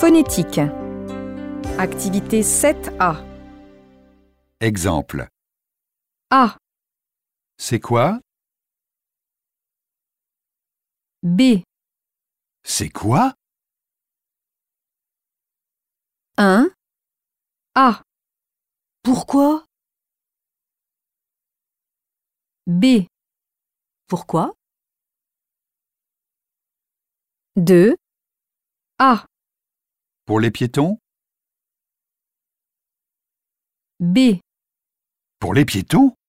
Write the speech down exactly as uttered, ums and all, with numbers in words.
phonétique. Activité sept A. Exemple. A, C'est quoi? B, C'est quoi? un, A. Pourquoi? B, Pourquoi? deux, A, Pour les piétons? B. Pour les piétons?